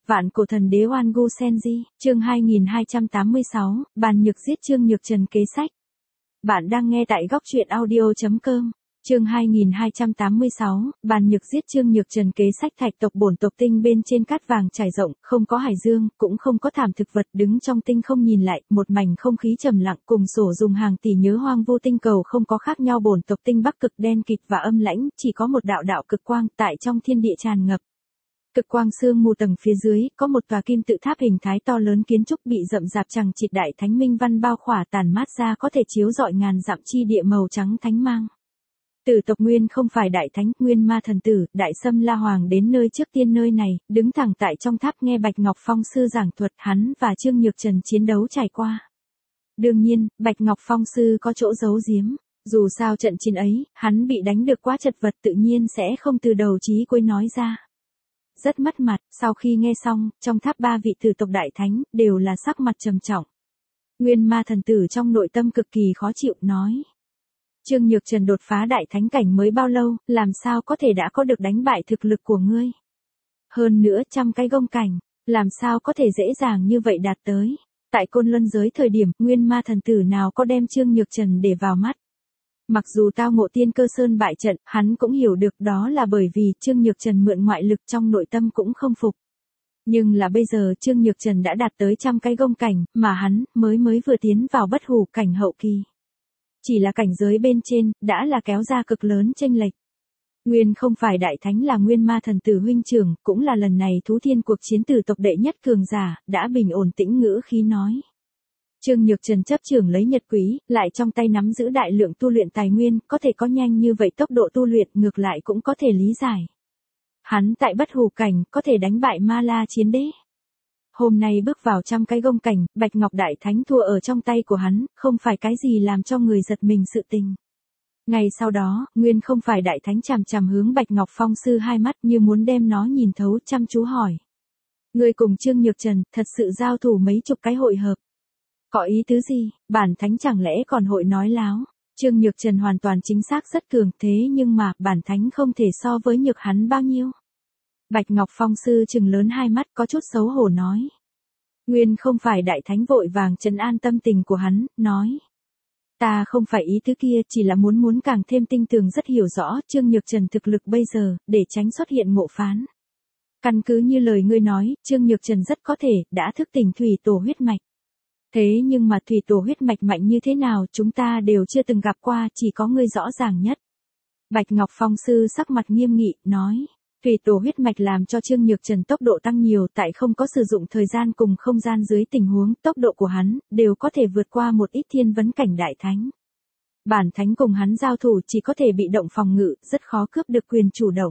Vạn cổ thần đế Oan Gu Senji, chương 2286, bàn nhược giết Trương Nhược Trần kế sách. Bạn đang nghe tại góc truyện audio.com, chương 2286, bàn nhược giết Trương Nhược Trần kế sách. Thạch tộc bổn tộc tinh bên trên cát vàng trải rộng, không có hải dương, cũng không có thảm thực vật, đứng trong tinh không nhìn lại, một mảnh không khí trầm lặng, cùng sổ dùng hàng tỷ nhớ hoang vu tinh cầu không có khác nhau. Bổn tộc tinh bắc cực đen kịt và âm lãnh, chỉ có một đạo đạo cực quang tại trong thiên địa tràn ngập. Cực quang sương mù tầng phía dưới, có một tòa kim tự tháp hình thái to lớn kiến trúc bị rậm rạp chằng chịt đại thánh minh văn bao khỏa, tàn mát ra có thể chiếu rọi ngàn dặm chi địa màu trắng thánh mang. Tử tộc Nguyên không phải đại thánh, Nguyên ma thần tử, Đại Sâm La Hoàng đến nơi trước tiên nơi này, đứng thẳng tại trong tháp nghe Bạch Ngọc Phong sư giảng thuật hắn và Trương Nhược Trần chiến đấu trải qua. Đương nhiên, Bạch Ngọc Phong sư có chỗ giấu giếm. Dù sao trận chiến ấy, hắn bị đánh được quá chật vật, tự nhiên sẽ không từ đầu chí cuối nói ra. Rất mất mặt, sau khi nghe xong, trong tháp ba vị tử tộc đại thánh, đều là sắc mặt trầm trọng. Nguyên ma thần tử trong nội tâm cực kỳ khó chịu, nói. Trương Nhược Trần đột phá đại thánh cảnh mới bao lâu, làm sao có thể đã có được đánh bại thực lực của ngươi? Hơn nữa 100 cái gông cảnh, làm sao có thể dễ dàng như vậy đạt tới? Tại Côn Luân giới thời điểm, Nguyên ma thần tử nào có đem Trương Nhược Trần để vào mắt? Mặc dù tao ngộ Tiên Cơ Sơn bại trận, hắn cũng hiểu được đó là bởi vì Trương Nhược Trần mượn ngoại lực, trong nội tâm cũng không phục. Nhưng là bây giờ Trương Nhược Trần đã đạt tới 100 cái gông cảnh, mà hắn mới vừa tiến vào bất hủ cảnh hậu kỳ. Chỉ là cảnh giới bên trên, đã là kéo ra cực lớn chênh lệch. Nguyên không phải đại thánh là Nguyên ma thần tử huynh trưởng, cũng là lần này thú thiên cuộc chiến tử tộc đệ nhất cường giả, đã bình ổn tĩnh ngữ khí nói. Trương Nhược Trần chấp trưởng lấy nhật quý, lại trong tay nắm giữ đại lượng tu luyện tài nguyên, có thể có nhanh như vậy tốc độ tu luyện, ngược lại cũng có thể lý giải. Hắn tại bất hủ cảnh, có thể đánh bại Ma La chiến đế. Hôm nay bước vào 100 cái gông cảnh, Bạch Ngọc Đại Thánh thua ở trong tay của hắn, không phải cái gì làm cho người giật mình sự tình. Ngày sau đó, Nguyên không phải Đại Thánh chằm chằm hướng Bạch Ngọc Phong sư hai mắt như muốn đem nó nhìn thấu, chăm chú hỏi. Người cùng Trương Nhược Trần, thật sự giao thủ mấy chục cái hội hợp. Có ý tứ gì, bản thánh chẳng lẽ còn hội nói láo? Trương Nhược Trần hoàn toàn chính xác rất cường, thế nhưng mà, bản thánh không thể so với nhược hắn bao nhiêu. Bạch Ngọc Phong sư trừng lớn hai mắt, có chút xấu hổ nói. Nguyên không phải đại thánh vội vàng trấn an tâm tình của hắn, nói. Ta không phải ý tứ kia, chỉ là muốn càng thêm tinh tường rất hiểu rõ Trương Nhược Trần thực lực bây giờ, để tránh xuất hiện ngộ phán. Căn cứ như lời ngươi nói, Trương Nhược Trần rất có thể, đã thức tỉnh thủy tổ huyết mạch. Thế nhưng mà thủy tổ huyết mạch mạnh như thế nào chúng ta đều chưa từng gặp qua, chỉ có ngươi rõ ràng nhất. Bạch Ngọc Phong sư sắc mặt nghiêm nghị, nói. Thủy tổ huyết mạch làm cho Trương Nhược Trần tốc độ tăng nhiều, tại không có sử dụng thời gian cùng không gian dưới tình huống, tốc độ của hắn, đều có thể vượt qua một ít thiên vấn cảnh đại thánh. Bản thánh cùng hắn giao thủ chỉ có thể bị động phòng ngự, rất khó cướp được quyền chủ động.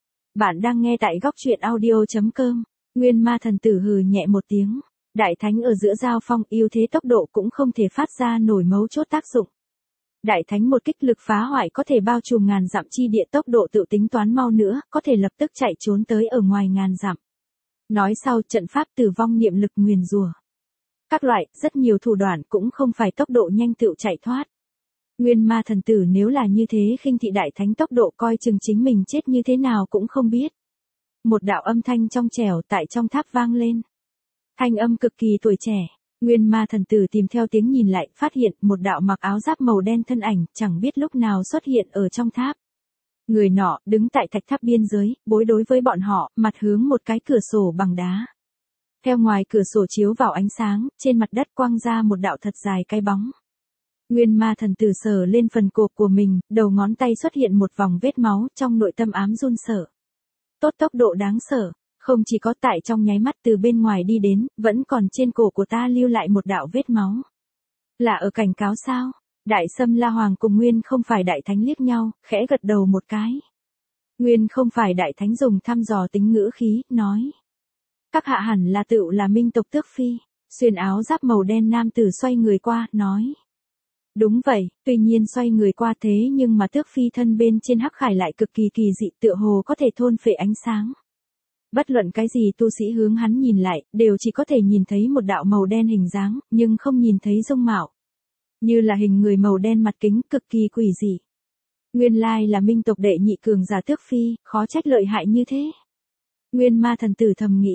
Bạn đang nghe tại góc truyện audio.com, Nguyên ma thần tử hừ nhẹ một tiếng. Đại thánh ở giữa giao phong, ưu thế tốc độ cũng không thể phát ra nổi mấu chốt tác dụng. Đại thánh một kích lực phá hoại có thể bao trùm ngàn dặm chi địa, tốc độ tự tính toán mau nữa, có thể lập tức chạy trốn tới ở ngoài ngàn dặm. Nói sau trận pháp tử vong niệm lực nguyền rủa. Các loại, rất nhiều thủ đoạn cũng không phải tốc độ nhanh tự chạy thoát. Nguyên ma thần tử nếu là như thế khinh thị đại thánh tốc độ, coi chừng chính mình chết như thế nào cũng không biết. Một đạo âm thanh trong trẻo tại trong tháp vang lên. Thanh âm cực kỳ tuổi trẻ. Nguyên ma thần tử tìm theo tiếng nhìn lại, phát hiện một đạo mặc áo giáp màu đen thân ảnh, chẳng biết lúc nào xuất hiện ở trong tháp. Người nọ, đứng tại thạch tháp biên giới, bối đối với bọn họ, mặt hướng một cái cửa sổ bằng đá. Theo ngoài cửa sổ chiếu vào ánh sáng, trên mặt đất quang ra một đạo thật dài cái bóng. Nguyên ma thần tử sờ lên phần cổ của mình, đầu ngón tay xuất hiện một vòng vết máu, trong nội tâm ám run sợ. Tốt tốc độ đáng sợ. Không chỉ có tại trong nháy mắt từ bên ngoài đi đến, vẫn còn trên cổ của ta lưu lại một đạo vết máu. Là ở cảnh cáo sao? Đại Sâm La Hoàng cùng Nguyên không phải đại thánh liếc nhau, khẽ gật đầu một cái. Nguyên không phải đại thánh dùng thăm dò tính ngữ khí, nói. Các hạ hẳn là tựu là Minh tộc Tước Phi, xuyên áo giáp màu đen nam tử xoay người qua, nói. Đúng vậy, tuy nhiên xoay người qua thế nhưng mà Tước Phi thân bên trên hắc khải lại cực kỳ kỳ dị, tựa hồ có thể thôn phệ ánh sáng. Bất luận cái gì tu sĩ hướng hắn nhìn lại, đều chỉ có thể nhìn thấy một đạo màu đen hình dáng, nhưng không nhìn thấy dung mạo. Như là hình người màu đen mặt kính, cực kỳ quỷ dị. Nguyên lai là Minh tộc đệ nhị cường giả Tước Phi, khó trách lợi hại như thế. Nguyên ma thần tử thầm nghĩ,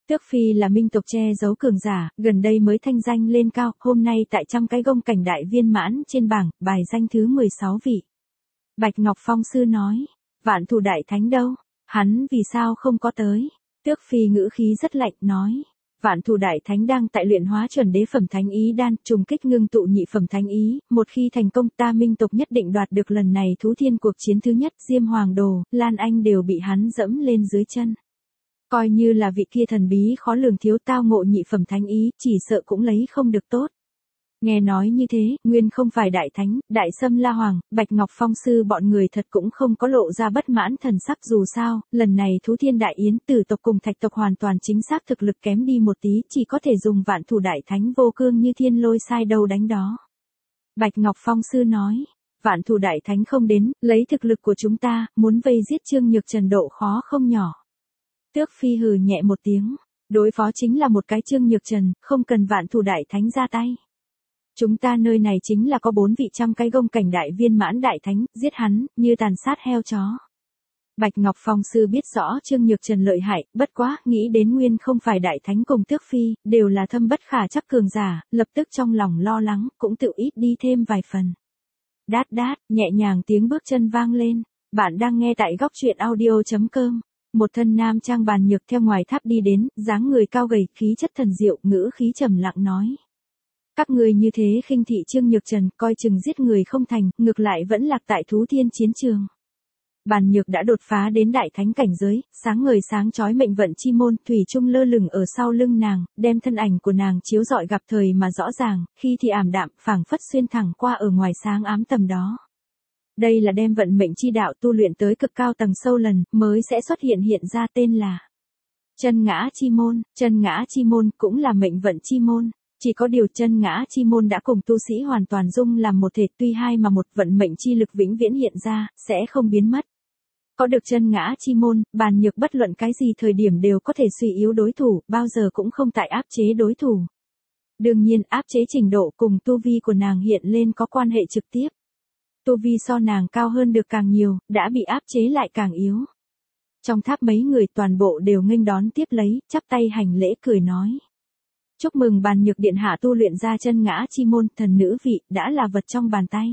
Tước Phi là minh tộc che giấu cường giả, gần đây mới thanh danh lên cao, hôm nay tại trăm cái gông cảnh đại viên mãn trên bảng, bài danh thứ 16 vị. Bạch Ngọc Phong sư nói, Vạn Thù Đại Thánh đâu? Hắn vì sao không có tới? Tước Phi ngữ khí rất lạnh, nói. Vạn Thù Đại Thánh đang tại luyện hóa chuẩn đế phẩm thánh ý đan, trùng kích ngưng tụ nhị phẩm thánh ý, một khi thành công ta minh tộc nhất định đoạt được lần này thú thiên cuộc chiến thứ nhất, Diêm Hoàng Đồ, Lan Anh đều bị hắn dẫm lên dưới chân. Coi như là vị kia thần bí khó lường thiếu tao ngộ nhị phẩm thánh ý, chỉ sợ cũng lấy không được tốt. Nghe nói như thế, nguyên không phải đại thánh, đại Sâm La Hoàng, Bạch Ngọc Phong sư bọn người thật cũng không có lộ ra bất mãn thần sắc, dù sao, lần này thú thiên đại yến tử tộc cùng thạch tộc hoàn toàn chính xác thực lực kém đi một tí, chỉ có thể dùng Vạn Thù Đại Thánh vô cương như thiên lôi sai đâu đánh đó. Bạch Ngọc Phong sư nói, Vạn Thù Đại Thánh không đến, lấy thực lực của chúng ta, muốn vây giết Trương Nhược Trần độ khó không nhỏ. Tước Phi hừ nhẹ một tiếng, đối phó chính là một cái Trương Nhược Trần, không cần Vạn Thù Đại Thánh ra tay. Chúng ta nơi này chính là có 4 vị trăm cái gông cảnh đại viên mãn đại thánh, giết hắn, như tàn sát heo chó. Bạch Ngọc Phong sư biết rõ Trương Nhược Trần lợi hại, bất quá, nghĩ đến nguyên không phải đại thánh cùng Tước Phi, đều là thâm bất khả trắc cường giả, lập tức trong lòng lo lắng, cũng tự ít đi thêm vài phần. Đát đát, nhẹ nhàng tiếng bước chân vang lên, bạn đang nghe tại góc truyện audio.com. Một thân nam trang Bàn Nhược theo ngoài tháp đi đến, dáng người cao gầy, khí chất thần diệu, ngữ khí trầm lặng nói. Các người như thế khinh thị Trương Nhược Trần, coi chừng giết người không thành, ngược lại vẫn lạc tại thú thiên chiến trường. Bàn Nhược đã đột phá đến đại thánh cảnh giới, sáng ngời sáng chói mệnh vận chi môn, thủy chung lơ lửng ở sau lưng nàng, đem thân ảnh của nàng chiếu rọi gặp thời mà rõ ràng, khi thì ảm đạm, phảng phất xuyên thẳng qua ở ngoài sáng ám tầm đó. Đây là đem vận mệnh chi đạo tu luyện tới cực cao tầng sâu lần, mới sẽ xuất hiện ra tên là Chân Ngã Chi Môn. Chân Ngã Chi Môn cũng là mệnh vận chi môn. Chỉ có điều Chân Ngã Chi Môn đã cùng tu sĩ hoàn toàn dung làm một thể, tuy hai mà một, vận mệnh chi lực vĩnh viễn hiện ra, sẽ không biến mất. Có được Chân Ngã Chi Môn, Bàn Nhược bất luận cái gì thời điểm đều có thể suy yếu đối thủ, bao giờ cũng không tại áp chế đối thủ. Đương nhiên, áp chế trình độ cùng tu vi của nàng hiện lên có quan hệ trực tiếp. Tu vi so nàng cao hơn được càng nhiều, đã bị áp chế lại càng yếu. Trong tháp mấy người toàn bộ đều nghênh đón tiếp lấy, chắp tay hành lễ cười nói. Chúc mừng Bàn Nhược điện hạ tu luyện ra Chân Ngã Chi Môn, thần nữ vị, đã là vật trong bàn tay.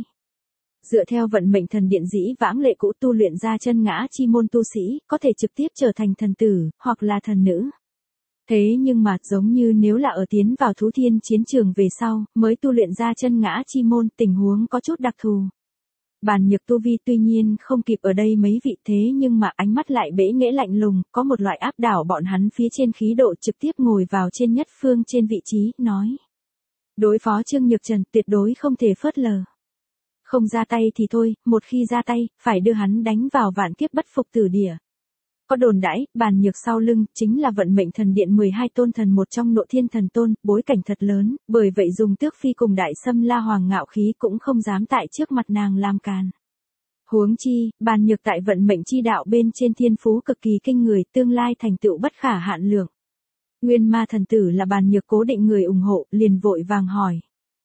Dựa theo vận mệnh thần điện dĩ vãng lệ cũ, tu luyện ra Chân Ngã Chi Môn tu sĩ, có thể trực tiếp trở thành thần tử, hoặc là thần nữ. Thế nhưng mà, giống như nếu là ở tiến vào thú thiên chiến trường về sau, mới tu luyện ra Chân Ngã Chi Môn, tình huống có chút đặc thù. Bàn Nhược tu vi tuy nhiên không kịp ở đây mấy vị, thế nhưng mà ánh mắt lại bẽ nghễ lạnh lùng, có một loại áp đảo bọn hắn phía trên khí độ, trực tiếp ngồi vào trên nhất phương trên vị trí, nói. Đối phó Trương Nhược Trần tuyệt đối không thể phớt lờ. Không ra tay thì thôi, một khi ra tay, phải đưa hắn đánh vào vạn kiếp bất phục tử địa. Có đồn đãi, Bàn Nhược sau lưng, chính là vận mệnh thần điện 12 tôn thần một trong Nộ Thiên Thần Tôn, bối cảnh thật lớn, bởi vậy dùng Tước Phi cùng đại Sâm La Hoàng ngạo khí cũng không dám tại trước mặt nàng làm càn. Huống chi, Bàn Nhược tại vận mệnh chi đạo bên trên thiên phú cực kỳ kinh người, tương lai thành tựu bất khả hạn lượng. Nguyên Ma thần tử là Bàn Nhược cố định người ủng hộ, liền vội vàng hỏi.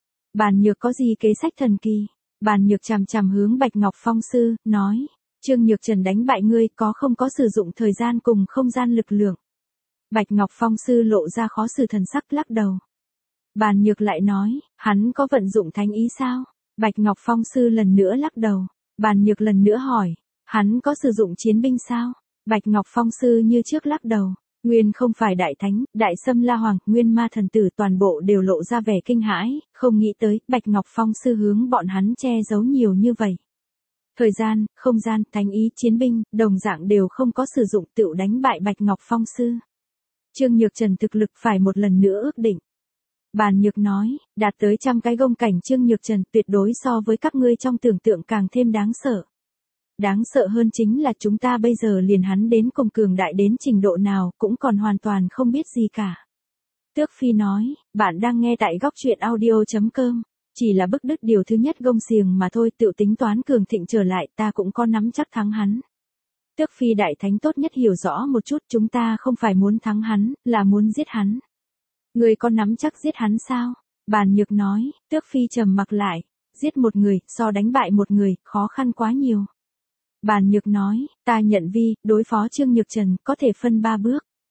Bàn Nhược có gì kế sách thần kỳ? Bàn Nhược chằm chằm hướng Bạch Ngọc Phong sư, nói. Trương Nhược Trần đánh bại ngươi, có không có sử dụng thời gian cùng không gian lực lượng? Bạch Ngọc Phong sư lộ ra khó xử thần sắc, lắc đầu. Bàn Nhược lại nói, hắn có vận dụng thánh ý sao? Bạch Ngọc Phong sư lần nữa lắc đầu. Bàn Nhược lần nữa hỏi, hắn có sử dụng chiến binh sao? Bạch Ngọc Phong sư như trước lắc đầu. Nguyên không phải đại thánh, đại Sâm La Hoàng, Nguyên Ma thần tử toàn bộ đều lộ ra vẻ kinh hãi, không nghĩ tới, Bạch Ngọc Phong sư hướng bọn hắn che giấu nhiều như vậy. Thời gian, không gian, thánh ý, chiến binh, đồng dạng đều không có sử dụng, tựu đánh bại Bạch Ngọc Phong sư. Trương Nhược Trần thực lực phải một lần nữa ước định. Bàn Nhược nói, đạt tới trăm cái gông cảnh Trương Nhược Trần tuyệt đối so với các ngươi trong tưởng tượng càng thêm đáng sợ. Đáng sợ hơn chính là chúng ta bây giờ liền hắn đến cùng cường đại đến trình độ nào cũng còn hoàn toàn không biết gì cả. Tước Phi nói, bạn đang nghe tại góc truyện audio.com. Chỉ là bức đứt điều thứ nhất gông xiềng mà thôi, tự tính toán cường thịnh trở lại, ta cũng có nắm chắc thắng hắn. Tước Phi đại thánh tốt nhất hiểu rõ một chút, chúng ta không phải muốn thắng hắn, là muốn giết hắn. Người có nắm chắc giết hắn sao? Bàn Nhược nói. Tước Phi trầm mặc lại, giết một người, so đánh bại một người, khó khăn quá nhiều. Bàn Nhược nói, ta nhận vi, đối phó Trương Nhược Trần, có thể phân 3 bước.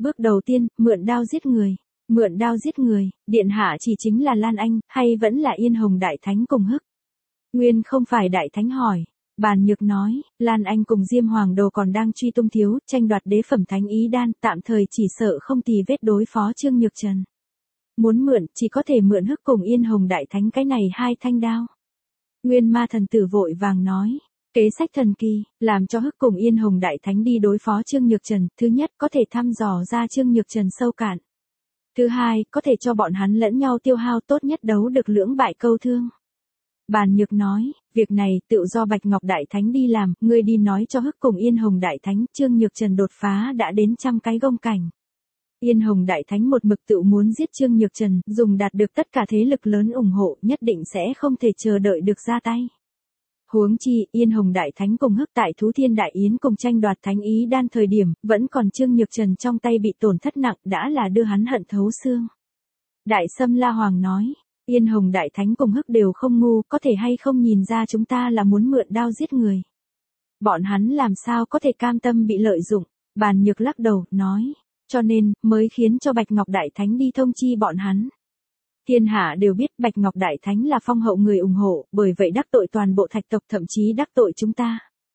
Bước đầu tiên, mượn đao giết người. Mượn đao giết người, điện hạ chỉ chính là Lan Anh, hay vẫn là Yên Hồng Đại Thánh cùng hức? Nguyên không phải Đại Thánh hỏi. Bàn Nhược nói, Lan Anh cùng Diêm Hoàng Đồ còn đang truy tung thiếu, tranh đoạt đế phẩm thánh ý đan, tạm thời chỉ sợ không tì vết đối phó Trương Nhược Trần. Muốn mượn, chỉ có thể mượn hức cùng Yên Hồng Đại Thánh cái này hai thanh đao. Nguyên Ma Thần Tử vội vàng nói, kế sách thần kỳ, làm cho hức cùng Yên Hồng Đại Thánh đi đối phó Trương Nhược Trần, thứ nhất có thể thăm dò ra Trương Nhược Trần sâu cạn. Thứ hai, có thể cho bọn hắn lẫn nhau tiêu hao tốt nhất đấu được lưỡng bại câu thương. Bàn Nhược nói, việc này tự do Bạch Ngọc Đại Thánh đi làm, ngươi đi nói cho hức cùng Yên Hồng Đại Thánh, Trương Nhược Trần đột phá đã đến 100 cái gông cảnh. Yên Hồng Đại Thánh một mực tự muốn giết Trương Nhược Trần, dùng đạt được tất cả thế lực lớn ủng hộ, nhất định sẽ không thể chờ đợi được ra tay. Huống chi, Yên Hồng Đại Thánh cùng hức tại Thú Thiên Đại Yến cùng tranh đoạt thánh ý đan thời điểm, vẫn còn Trương Nhược Trần trong tay bị tổn thất nặng, đã là đưa hắn hận thấu xương. Đại Sâm La Hoàng nói, Yên Hồng Đại Thánh cùng hức đều không ngu, có thể hay không nhìn ra chúng ta là muốn mượn đao giết người. Bọn hắn làm sao có thể cam tâm bị lợi dụng, Bàn Nhược lắc đầu, nói, cho nên, mới khiến cho Bạch Ngọc Đại Thánh đi thông chi bọn hắn. Thiên hạ đều biết Bạch Ngọc Đại Thánh là phong hậu người ủng hộ, bởi vậy đắc tội toàn bộ thạch tộc, thậm chí đắc tội chúng ta.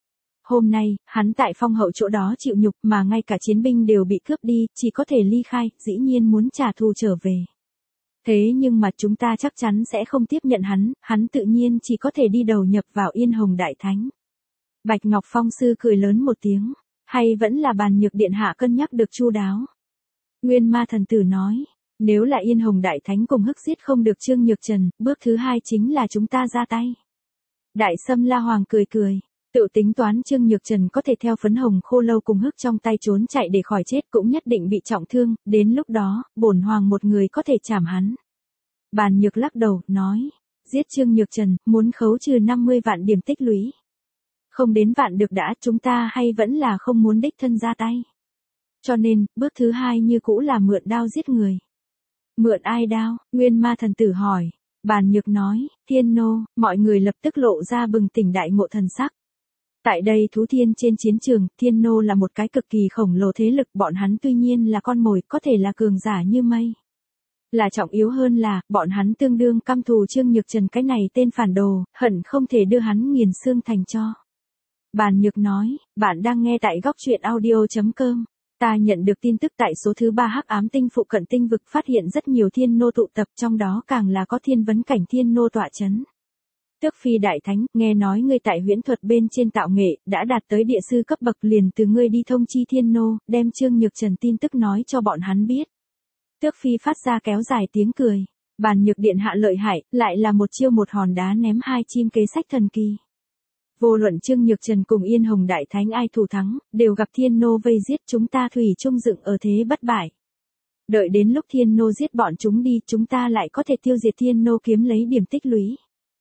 Hôm nay, hắn tại phong hậu chỗ đó chịu nhục mà ngay cả chiến binh đều bị cướp đi, chỉ có thể ly khai, dĩ nhiên muốn trả thù trở về. Thế nhưng mà chúng ta chắc chắn sẽ không tiếp nhận hắn tự nhiên chỉ có thể đi đầu nhập vào Yên Hồng Đại Thánh. Bạch Ngọc Phong Sư cười lớn một tiếng, hay vẫn là Bàn Nhược điện hạ cân nhắc được chu đáo. Nguyên Ma Thần Tử nói, nếu là Yên Hồng Đại Thánh cùng hức giết không được Trương Nhược Trần, bước thứ hai chính là chúng ta ra tay. Đại Sâm La Hoàng cười cười, tự tính toán Trương Nhược Trần có thể theo Phấn Hồng Khô Lâu cùng hức trong tay trốn chạy để khỏi chết cũng nhất định bị trọng thương, đến lúc đó, bổn hoàng một người có thể chảm hắn. Bàn Nhược lắc đầu, nói, giết Trương Nhược Trần, muốn khấu trừ 50 vạn điểm tích lũy. Không đến vạn được đã, chúng ta hay vẫn là không muốn đích thân ra tay. Cho nên, bước thứ hai như cũ là mượn đao giết người. Mượn ai đao? Nguyên Ma Thần Tử hỏi. Bàn Nhược nói, Thiên Nô, mọi người lập tức lộ ra bừng tỉnh đại ngộ thần sắc. Tại đây Thú Thiên trên chiến trường, Thiên Nô là một cái cực kỳ khổng lồ thế lực, bọn hắn tuy nhiên là con mồi, có thể là cường giả như mây. Là trọng yếu hơn là, bọn hắn tương đương căm thù Trương Nhược Trần cái này tên phản đồ, hận không thể đưa hắn nghiền xương thành tro. Bàn Nhược nói, bạn đang nghe tại góc truyện audio.com. Ta nhận được tin tức tại số thứ 3 Hắc Ám Tinh phụ cận tinh vực phát hiện rất nhiều thiên nô tụ tập, trong đó càng là có thiên vấn cảnh thiên nô tọa chấn. Tước Phi Đại Thánh, nghe nói ngươi tại huyễn thuật bên trên tạo nghệ, đã đạt tới địa sư cấp bậc, liền từ ngươi đi thông chi thiên nô, đem Trương Nhược Trần tin tức nói cho bọn hắn biết. Tước Phi phát ra kéo dài tiếng cười. Bàn Nhược điện hạ lợi hại, lại là một chiêu một hòn đá ném hai chim kế sách thần kỳ. Vô luận Trương Nhược Trần cùng Yên Hồng Đại Thánh ai thủ thắng, đều gặp thiên nô vây giết, chúng ta thủy chung dựng ở thế bất bại. Đợi đến lúc thiên nô giết bọn chúng đi, chúng ta lại có thể tiêu diệt thiên nô kiếm lấy điểm tích lũy.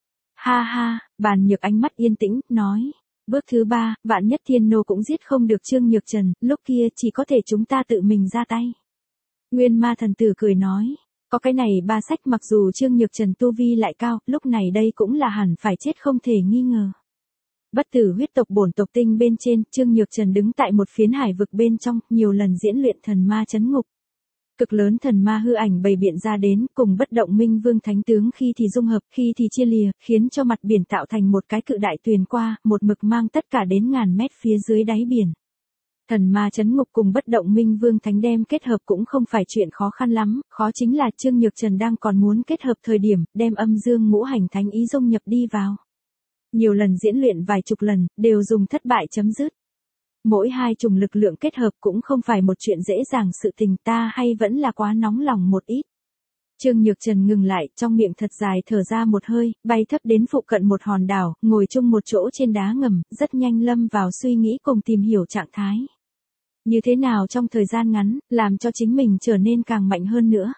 Ha ha, Bàn Nhược ánh mắt yên tĩnh, nói. Bước thứ 3, vạn nhất thiên nô cũng giết không được Trương Nhược Trần, lúc kia chỉ có thể chúng ta tự mình ra tay. Nguyên Ma Thần Tử cười nói. Có cái này ba sách, mặc dù Trương Nhược Trần tu vi lại cao, lúc này đây cũng là hẳn phải chết không thể nghi ngờ. Bất tử huyết tộc bổn tộc tinh bên trên, Trương Nhược Trần đứng tại một phiến hải vực bên trong, nhiều lần diễn luyện thần ma chấn ngục. Cực lớn thần ma hư ảnh bày biện ra đến, cùng bất động minh vương thánh tướng khi thì dung hợp, khi thì chia lìa, khiến cho mặt biển tạo thành một cái cự đại tuyền qua, một mực mang tất cả đến ngàn mét phía dưới đáy biển. Thần ma chấn ngục cùng bất động minh vương thánh đem kết hợp cũng không phải chuyện khó khăn lắm, khó chính là Trương Nhược Trần đang còn muốn kết hợp thời điểm, đem âm dương ngũ hành thánh ý dung nhập đi vào. Nhiều lần diễn luyện vài chục lần, đều dùng thất bại chấm dứt. Mỗi hai chủng lực lượng kết hợp cũng không phải một chuyện dễ dàng, sự tình ta hay vẫn là quá nóng lòng một ít. Trương Nhược Trần ngừng lại, trong miệng thật dài thở ra một hơi, bay thấp đến phụ cận một hòn đảo, ngồi chung một chỗ trên đá ngầm, rất nhanh lâm vào suy nghĩ cùng tìm hiểu trạng thái. Như thế nào trong thời gian ngắn, làm cho chính mình trở nên càng mạnh hơn nữa.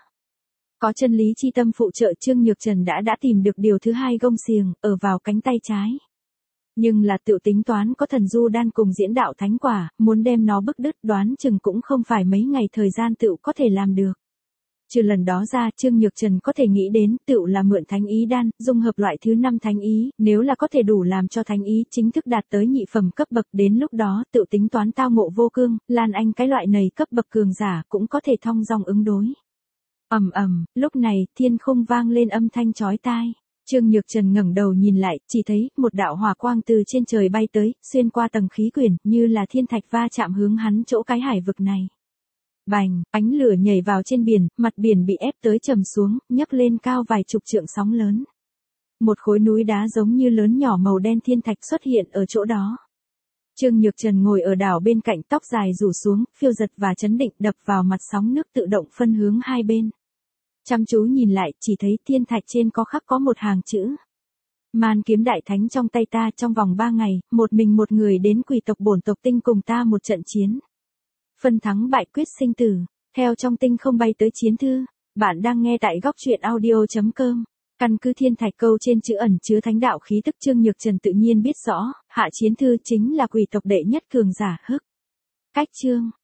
Có chân lý chi tâm phụ trợ, Trương Nhược Trần đã tìm được điều thứ hai gông xiềng, ở vào cánh tay trái. Nhưng là tự tính toán có thần du đan cùng diễn đạo thánh quả, muốn đem nó bức đứt đoán chừng cũng không phải mấy ngày thời gian tự có thể làm được. Trừ lần đó ra, Trương Nhược Trần có thể nghĩ đến tựu là mượn thánh ý đan, dung hợp loại thứ 5 thánh ý, nếu là có thể đủ làm cho thánh ý chính thức đạt tới nhị phẩm cấp bậc, đến lúc đó tựu tính toán tao ngộ vô cương, Lan Anh cái loại này cấp bậc cường giả cũng có thể thong dong ứng đối. Ầm ầm, lúc này, thiên khung vang lên âm thanh chói tai. Trương Nhược Trần ngẩng đầu nhìn lại, chỉ thấy một đạo hỏa quang từ trên trời bay tới, xuyên qua tầng khí quyển, như là thiên thạch va chạm hướng hắn chỗ cái hải vực này. Bành, ánh lửa nhảy vào trên biển, mặt biển bị ép tới trầm xuống, nhấc lên cao vài chục trượng sóng lớn. Một khối núi đá giống như lớn nhỏ màu đen thiên thạch xuất hiện ở chỗ đó. Trương Nhược Trần ngồi ở đảo bên cạnh, tóc dài rủ xuống, phiêu giật và chấn định đập vào mặt sóng nước tự động phân hướng hai bên. Chăm chú nhìn lại, chỉ thấy thiên thạch trên có khắc có một hàng chữ. Man kiếm đại thánh trong tay ta, trong vòng 3 ngày, một mình một người đến quỷ tộc bổn tộc tinh cùng ta một trận chiến. Phân thắng bại quyết sinh tử, theo trong tinh không bay tới chiến thư. Bạn đang nghe tại góc truyện audio.com. Căn cứ thiên thạch câu trên chữ ẩn chứa thánh đạo khí tức, Trương Nhược Trần tự nhiên biết rõ, hạ chiến thư chính là quỷ tộc đệ nhất cường giả hức. Cách chương,